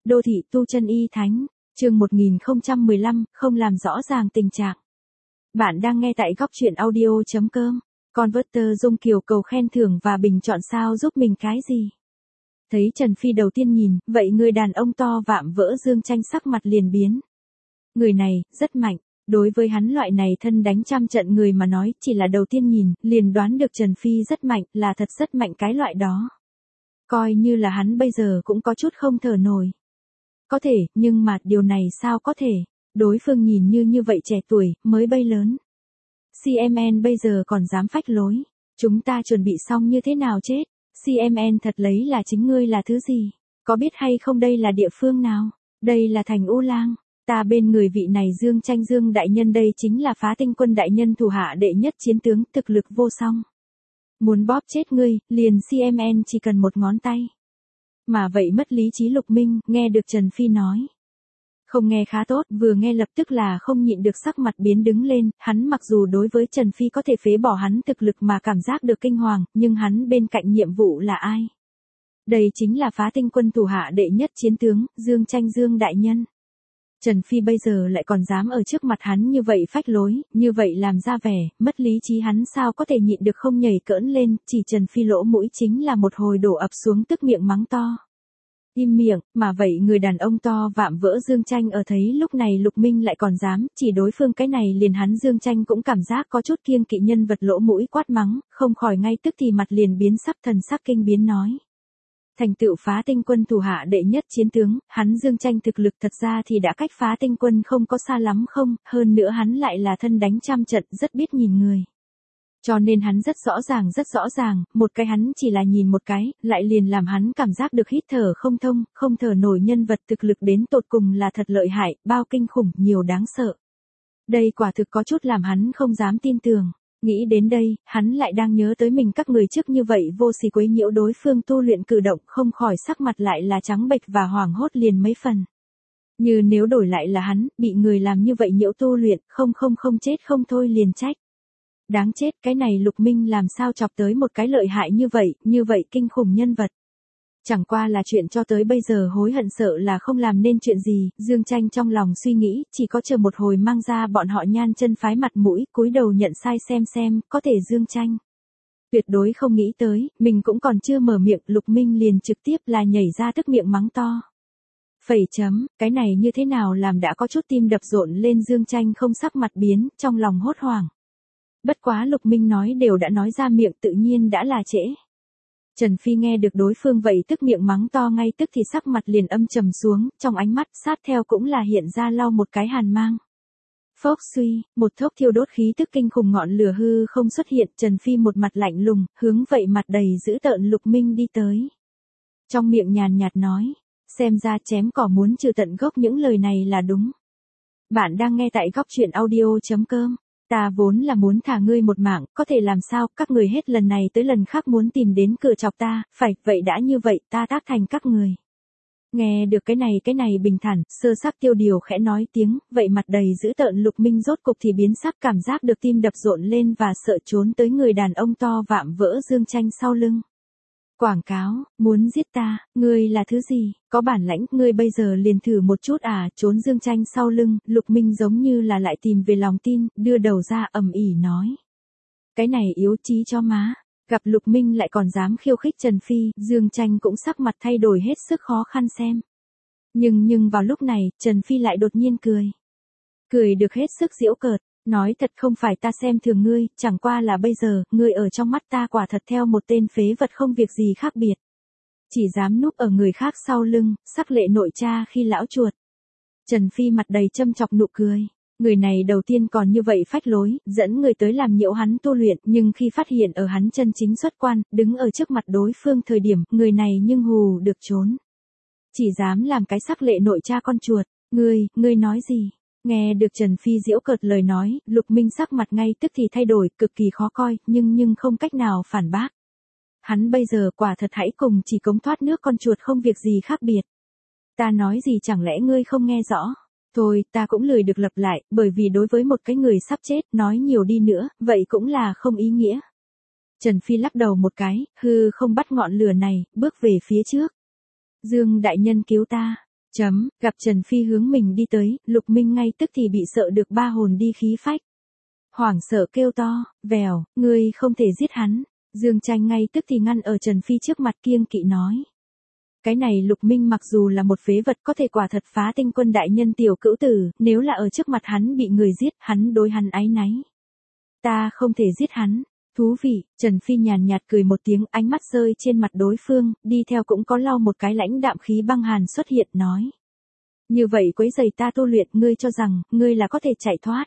Đô thị tu chân y thánh, chương 1015, không làm rõ ràng tình trạng. Bạn đang nghe tại góc truyện audio.com. Converter Dung Kiều cầu khen thưởng và bình chọn sao giúp mình cái gì? Thấy Trần Phi đầu tiên nhìn, vậy người đàn ông to vạm vỡ Dương Tranh sắc mặt liền biến. Người này, rất mạnh. Đối với hắn loại này thân đánh trăm trận người mà nói, chỉ là đầu tiên nhìn, liền đoán được Trần Phi rất mạnh, là thật rất mạnh cái loại đó. Coi như là hắn bây giờ cũng có chút không thở nổi. Có thể, nhưng mà điều này sao có thể? Đối phương nhìn như vậy trẻ tuổi, mới bay lớn. CMN bây giờ còn dám phách lối. Chúng ta chuẩn bị xong như thế nào chết? CMN thật lấy là chính ngươi là thứ gì? Có biết hay không đây là địa phương nào? Đây là thành U Lang. Ta bên người vị này Dương Tranh Dương đại nhân đây chính là Phá Tinh Quân đại nhân thủ hạ đệ nhất chiến tướng thực lực vô song. Muốn bóp chết ngươi, liền CMN chỉ cần một ngón tay. Mà vậy mất lý trí Lục Minh, nghe được Trần Phi nói. Không nghe khá tốt, vừa nghe lập tức là không nhịn được sắc mặt biến đứng lên, hắn mặc dù đối với Trần Phi có thể phế bỏ hắn thực lực mà cảm giác được kinh hoàng, nhưng hắn bên cạnh nhiệm vụ là ai? Đây chính là Phá Tinh Quân thủ hạ đệ nhất chiến tướng, Dương Tranh Dương đại nhân. Trần Phi bây giờ lại còn dám ở trước mặt hắn như vậy phách lối, như vậy làm ra vẻ, mất lý trí hắn sao có thể nhịn được không nhảy cỡn lên, chỉ Trần Phi lỗ mũi chính là một hồi đổ ập xuống tức miệng mắng to. Im miệng, mà vậy người đàn ông to vạm vỡ Dương Tranh ở thấy lúc này Lục Minh lại còn dám, chỉ đối phương cái này liền hắn Dương Tranh cũng cảm giác có chút kiêng kỵ nhân vật lỗ mũi quát mắng, không khỏi ngay tức thì mặt liền biến sắc thần sắc kinh biến nói. Thành tựu Phá Tinh Quân thủ hạ đệ nhất chiến tướng, hắn Dương Tranh thực lực thật ra thì đã cách Phá Tinh Quân không có xa lắm không, hơn nữa hắn lại là thân đánh trăm trận rất biết nhìn người. Cho nên hắn rất rõ ràng, một cái hắn chỉ là nhìn một cái, lại liền làm hắn cảm giác được hít thở không thông, không thở nổi nhân vật thực lực đến tột cùng là thật lợi hại, bao kinh khủng, nhiều đáng sợ. Đây quả thực có chút làm hắn không dám tin tưởng. Nghĩ đến đây, hắn lại đang nhớ tới mình các người trước như vậy vô sỉ quấy nhiễu đối phương tu luyện cử động không khỏi sắc mặt lại là trắng bệch và hoảng hốt liền mấy phần. Như nếu đổi lại là hắn, bị người làm như vậy nhiễu tu luyện, không chết không thôi liền trách. Đáng chết, cái này Lục Minh làm sao chọc tới một cái lợi hại như vậy kinh khủng nhân vật. Chẳng qua là chuyện cho tới bây giờ hối hận sợ là không làm nên chuyện gì, Dương Tranh trong lòng suy nghĩ, chỉ có chờ một hồi mang ra bọn họ Nhan Chân phái mặt mũi, cúi đầu nhận sai xem, có thể Dương Tranh. Tuyệt đối không nghĩ tới, mình cũng còn chưa mở miệng, Lục Minh liền trực tiếp là nhảy ra tức miệng mắng to. Cái này như thế nào làm đã có chút tim đập rộn lên Dương Tranh không sắc mặt biến, trong lòng hốt hoảng. Bất quá Lục Minh nói đều đã nói ra miệng tự nhiên đã là trễ. Trần Phi nghe được đối phương vậy tức miệng mắng to ngay tức thì sắc mặt liền âm trầm xuống, trong ánh mắt sát theo cũng là hiện ra lau một cái hàn mang. Phốc suy, một thốc thiêu đốt khí tức kinh khủng ngọn lửa hư không xuất hiện, Trần Phi một mặt lạnh lùng, hướng vậy mặt đầy dữ tợn Lục Minh đi tới. Trong miệng nhàn nhạt nói, xem ra chém cỏ muốn trừ tận gốc những lời này là đúng. Bạn đang nghe tại góc truyện audio.com. Ta vốn là muốn thả ngươi một mạng, có thể làm sao, các người hết lần này tới lần khác muốn tìm đến cửa chọc ta, phải, vậy đã như vậy, ta tác thành các người. Nghe được cái này bình thản, sơ sắc Tiêu Điều khẽ nói tiếng, vậy mặt đầy dữ tợn Lục Minh rốt cục thì biến sắc cảm giác được tim đập rộn lên và sợ trốn tới người đàn ông to vạm vỡ Dương Tranh sau lưng. Quảng cáo, muốn giết ta, ngươi là thứ gì, có bản lãnh, ngươi bây giờ liền thử một chút à, trốn Dương Tranh sau lưng, Lục Minh giống như là lại tìm về lòng tin, đưa đầu ra ầm ỉ nói. Cái này yếu chí cho má, gặp Lục Minh lại còn dám khiêu khích Trần Phi, Dương Tranh cũng sắc mặt thay đổi hết sức khó khăn xem. Nhưng vào lúc này, Trần Phi lại đột nhiên cười. Cười được hết sức giễu cợt. Nói thật không phải ta xem thường ngươi, chẳng qua là bây giờ, ngươi ở trong mắt ta quả thật theo một tên phế vật không việc gì khác biệt. Chỉ dám núp ở người khác sau lưng, sắc lệ nội cha khi lão chuột. Trần Phi mặt đầy châm chọc nụ cười. Người này đầu tiên còn như vậy phách lối, dẫn người tới làm nhiễu hắn tu luyện, nhưng khi phát hiện ở hắn chân chính xuất quan, đứng ở trước mặt đối phương thời điểm, người này nhưng hù được trốn. Chỉ dám làm cái sắc lệ nội cha con chuột, ngươi nói gì? Nghe được Trần Phi giễu cợt lời nói, Lục Minh sắc mặt ngay tức thì thay đổi, cực kỳ khó coi, nhưng không cách nào phản bác. Hắn bây giờ quả thật hãy cùng chỉ cống thoát nước con chuột không việc gì khác biệt. Ta nói gì chẳng lẽ ngươi không nghe rõ? Thôi, ta cũng lười được lặp lại, bởi vì đối với một cái người sắp chết, nói nhiều đi nữa, vậy cũng là không ý nghĩa. Trần Phi lắc đầu một cái, hư không bắt ngọn lửa này, bước về phía trước. Dương đại nhân cứu ta. Gặp Trần Phi hướng mình đi tới, Lục Minh ngay tức thì bị sợ được ba hồn đi khí phách. Hoảng sợ kêu to, vèo, ngươi không thể giết hắn. Dương Tranh ngay tức thì ngăn ở Trần Phi trước mặt kiêng kỵ nói. Cái này Lục Minh mặc dù là một phế vật có thể quả thật phá tinh quân đại nhân tiểu cữu tử, nếu là ở trước mặt hắn bị người giết, hắn đối hắn áy náy. Ta không thể giết hắn. Thú vị, Trần Phi nhàn nhạt cười một tiếng, ánh mắt rơi trên mặt đối phương, đi theo cũng có lau một cái lãnh đạm khí băng hàn xuất hiện nói. Như vậy quấy rầy ta tu luyện, ngươi cho rằng, ngươi là có thể chạy thoát.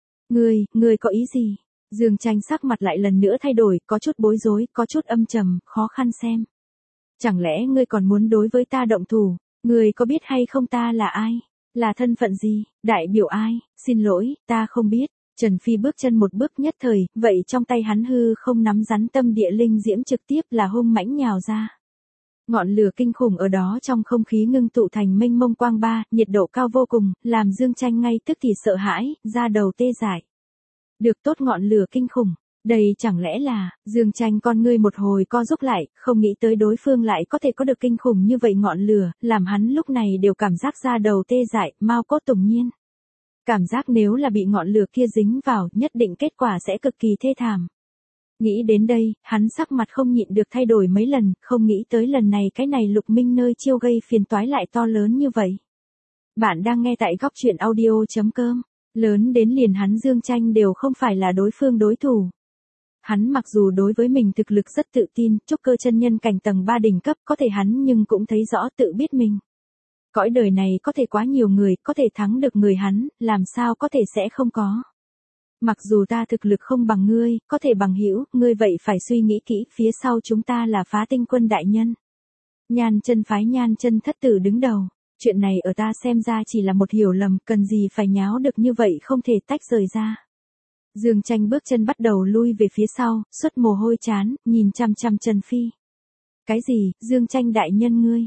Ngươi có ý gì? Dương Tranh sắc mặt lại lần nữa thay đổi, có chút bối rối, có chút âm trầm, khó khăn xem. Chẳng lẽ ngươi còn muốn đối với ta động thủ? Ngươi có biết hay không ta là ai? Là thân phận gì? Đại biểu ai? Xin lỗi, ta không biết. Trần Phi bước chân một bước nhất thời, vậy trong tay hắn hư không nắm rắn tâm địa linh diễm trực tiếp là hung mãnh nhào ra. Ngọn lửa kinh khủng ở đó trong không khí ngưng tụ thành mênh mông quang ba, nhiệt độ cao vô cùng, làm Dương Tranh ngay tức thì sợ hãi, da đầu tê dại. Được tốt ngọn lửa kinh khủng, đây chẳng lẽ là, Dương Tranh con ngươi một hồi co rúm lại, không nghĩ tới đối phương lại có thể có được kinh khủng như vậy ngọn lửa, làm hắn lúc này đều cảm giác da đầu tê dại, mau cốt tùng nhiên. Cảm giác nếu là bị ngọn lửa kia dính vào, nhất định kết quả sẽ cực kỳ thê thảm. Nghĩ đến đây, hắn sắc mặt không nhịn được thay đổi mấy lần, không nghĩ tới lần này cái này Lục Minh nơi chiêu gây phiền toái lại to lớn như vậy. Bạn đang nghe tại góc truyện audio.com, lớn đến liền hắn Dương Tranh đều không phải là đối phương đối thủ. Hắn mặc dù đối với mình thực lực rất tự tin, trúc cơ chân nhân cảnh tầng 3 đỉnh cấp có thể hắn nhưng cũng thấy rõ tự biết mình. Cõi đời này có thể quá nhiều người, có thể thắng được người hắn, làm sao có thể sẽ không có. Mặc dù ta thực lực không bằng ngươi, có thể bằng hữu, ngươi vậy phải suy nghĩ kỹ, phía sau chúng ta là phá tinh quân đại nhân. Nhan chân phái Nhan chân thất tử đứng đầu. Chuyện này ở ta xem ra chỉ là một hiểu lầm, cần gì phải nháo được như vậy không thể tách rời ra. Dương Tranh bước chân bắt đầu lui về phía sau, xuất mồ hôi chán, nhìn chăm chăm Trần Phi. Cái gì, Dương Tranh đại nhân ngươi?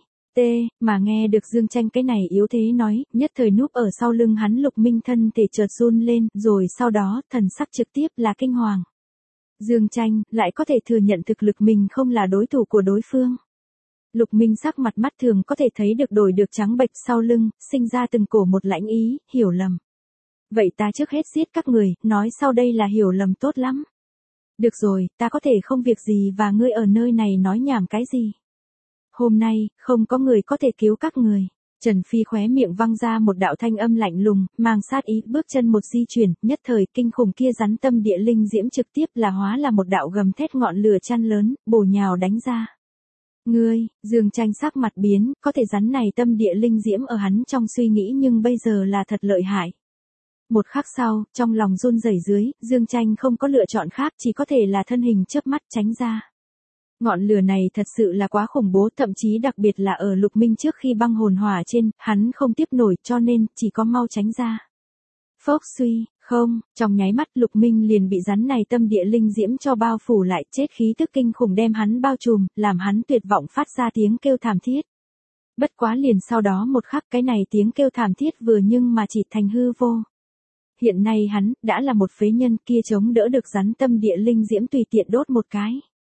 Mà nghe được Dương Tranh cái này yếu thế nói, nhất thời núp ở sau lưng hắn Lục Minh thân thể chợt run lên, rồi sau đó, thần sắc trực tiếp là kinh hoàng. Dương Tranh, lại có thể thừa nhận thực lực mình không là đối thủ của đối phương. Lục Minh sắc mặt mắt thường có thể thấy được đổi được trắng bệch sau lưng, sinh ra từng cổ một lãnh ý, hiểu lầm. Vậy ta trước hết giết các người, nói sau đây là hiểu lầm tốt lắm. Được rồi, ta có thể không việc gì và ngươi ở nơi này nói nhảm cái gì. Hôm nay, không có người có thể cứu các người. Trần Phi khóe miệng văng ra một đạo thanh âm lạnh lùng, mang sát ý, bước chân một di chuyển, nhất thời kinh khủng kia rắn tâm địa linh diễm trực tiếp là hóa là một đạo gầm thét ngọn lửa chăn lớn, bổ nhào đánh ra. Ngươi, Dương Tranh sắc mặt biến, có thể rắn này tâm địa linh diễm ở hắn trong suy nghĩ nhưng bây giờ là thật lợi hại. Một khắc sau, trong lòng run rẩy dưới, Dương Tranh không có lựa chọn khác chỉ có thể là thân hình chớp mắt tránh ra. Ngọn lửa này thật sự là quá khủng bố, thậm chí đặc biệt là ở Lục Minh trước khi băng hồn hỏa trên, hắn không tiếp nổi cho nên chỉ có mau tránh ra. Phốc suy, không, trong nháy mắt Lục Minh liền bị rắn này tâm địa linh diễm cho bao phủ lại, chết khí tức kinh khủng đem hắn bao trùm, làm hắn tuyệt vọng phát ra tiếng kêu thảm thiết. Bất quá liền sau đó một khắc cái này tiếng kêu thảm thiết vừa nhưng mà chỉ thành hư vô. Hiện nay hắn, đã là một phế nhân kia chống đỡ được rắn tâm địa linh diễm tùy tiện đốt một cái.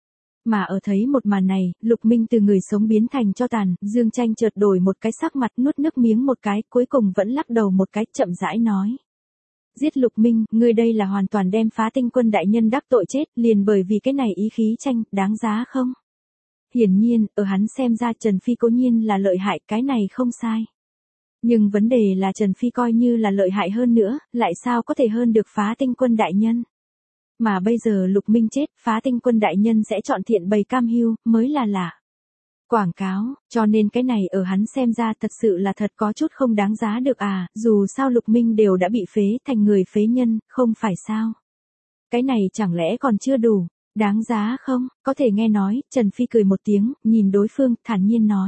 Mà ở thấy một màn này, Lục Minh từ người sống biến thành tro tàn, Dương Tranh chợt đổi một cái sắc mặt nuốt nước miếng một cái, cuối cùng vẫn lắc đầu một cái chậm rãi nói. Giết Lục Minh, ngươi đây là hoàn toàn đem phá tinh quân đại nhân đắc tội chết, liền bởi vì cái này ý khí tranh, đáng giá không? Hiển nhiên, ở hắn xem ra Trần Phi cố nhiên là lợi hại, cái này không sai. Nhưng vấn đề là Trần Phi coi như là lợi hại hơn nữa, lại sao có thể hơn được phá tinh quân đại nhân? Mà bây giờ Lục Minh chết, phá tinh quân đại nhân sẽ chọn thiện bày cam hưu, mới là lạ. Quảng cáo, cho nên cái này ở hắn xem ra thật sự là thật có chút không đáng giá được à, dù sao Lục Minh đều đã bị phế thành người phế nhân, không phải sao. Cái này chẳng lẽ còn chưa đủ, đáng giá không, có thể nghe nói, Trần Phi cười một tiếng, nhìn đối phương, thản nhiên nói.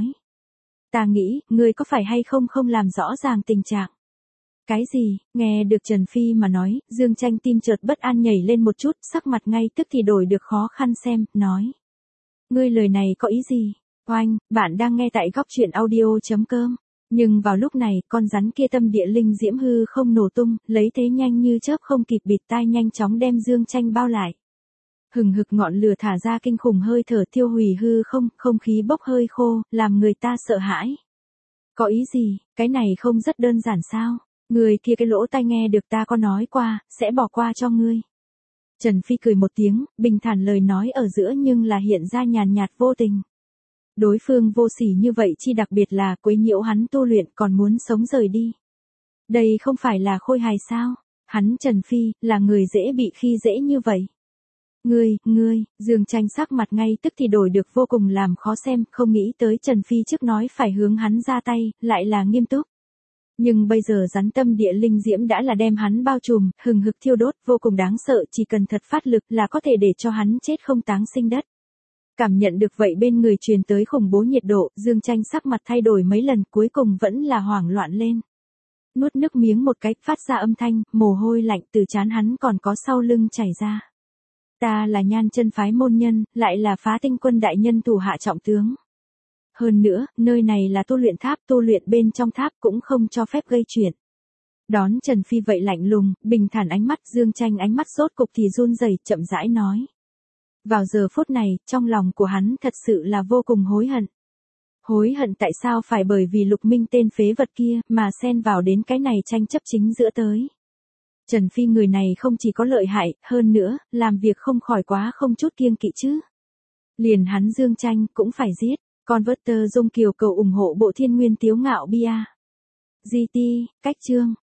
Ta nghĩ, ngươi có phải hay không không làm rõ ràng tình trạng. Cái gì, nghe được Trần Phi mà nói, Dương Tranh tim chợt bất an nhảy lên một chút, sắc mặt ngay tức thì đổi được khó khăn xem, nói. Ngươi lời này có ý gì? Oanh, bạn đang nghe tại góc truyện audio.com. Nhưng vào lúc này, con rắn kia tâm địa linh diễm hư không nổ tung, lấy thế nhanh như chớp không kịp bịt tai nhanh chóng đem Dương Tranh bao lại. Hừng hực ngọn lửa thả ra kinh khủng hơi thở thiêu hủy hư không, không khí bốc hơi khô, làm người ta sợ hãi. Có ý gì, cái này không rất đơn giản sao? Người kia cái lỗ tai nghe được ta có nói qua, sẽ bỏ qua cho ngươi. Trần Phi cười một tiếng, bình thản lời nói ở giữa nhưng là hiện ra nhàn nhạt vô tình. Đối phương vô sỉ như vậy chi đặc biệt là quấy nhiễu hắn tu luyện còn muốn sống rời đi. Đây không phải là khôi hài sao? Hắn Trần Phi, là người dễ bị khi dễ như vậy. Ngươi, Dương Tranh sắc mặt ngay tức thì đổi được vô cùng làm khó xem, không nghĩ tới Trần Phi trước nói phải hướng hắn ra tay, lại là nghiêm túc. Nhưng bây giờ rắn tâm địa linh diễm đã là đem hắn bao trùm, hừng hực thiêu đốt, vô cùng đáng sợ, chỉ cần thật phát lực là có thể để cho hắn chết không táng sinh đất. Cảm nhận được vậy bên người truyền tới khủng bố nhiệt độ, Dương Tranh sắc mặt thay đổi mấy lần, cuối cùng vẫn là hoảng loạn lên. Nuốt nước miếng một cái, phát ra âm thanh, mồ hôi lạnh từ trán hắn còn có sau lưng chảy ra. Ta là Nhan Chân phái môn nhân, lại là Phá Tinh quân đại nhân thủ hạ trọng tướng. Hơn nữa, nơi này là tu luyện tháp, tu luyện bên trong tháp cũng không cho phép gây chuyện. Đón Trần Phi vậy lạnh lùng, bình thản ánh mắt, Dương Tranh ánh mắt rốt cục thì run rẩy, chậm rãi nói. Vào giờ phút này, trong lòng của hắn thật sự là vô cùng hối hận. Hối hận tại sao phải bởi vì Lục Minh tên phế vật kia mà xen vào đến cái này tranh chấp chính giữa tới. Trần Phi người này không chỉ có lợi hại, hơn nữa, làm việc không khỏi quá không chút kiêng kỵ chứ. Liền hắn Dương Tranh cũng phải giết. Converter Dung Kiều cầu ủng hộ bộ Thiên Nguyên Tiếu Ngạo Bia. GT, cách chương.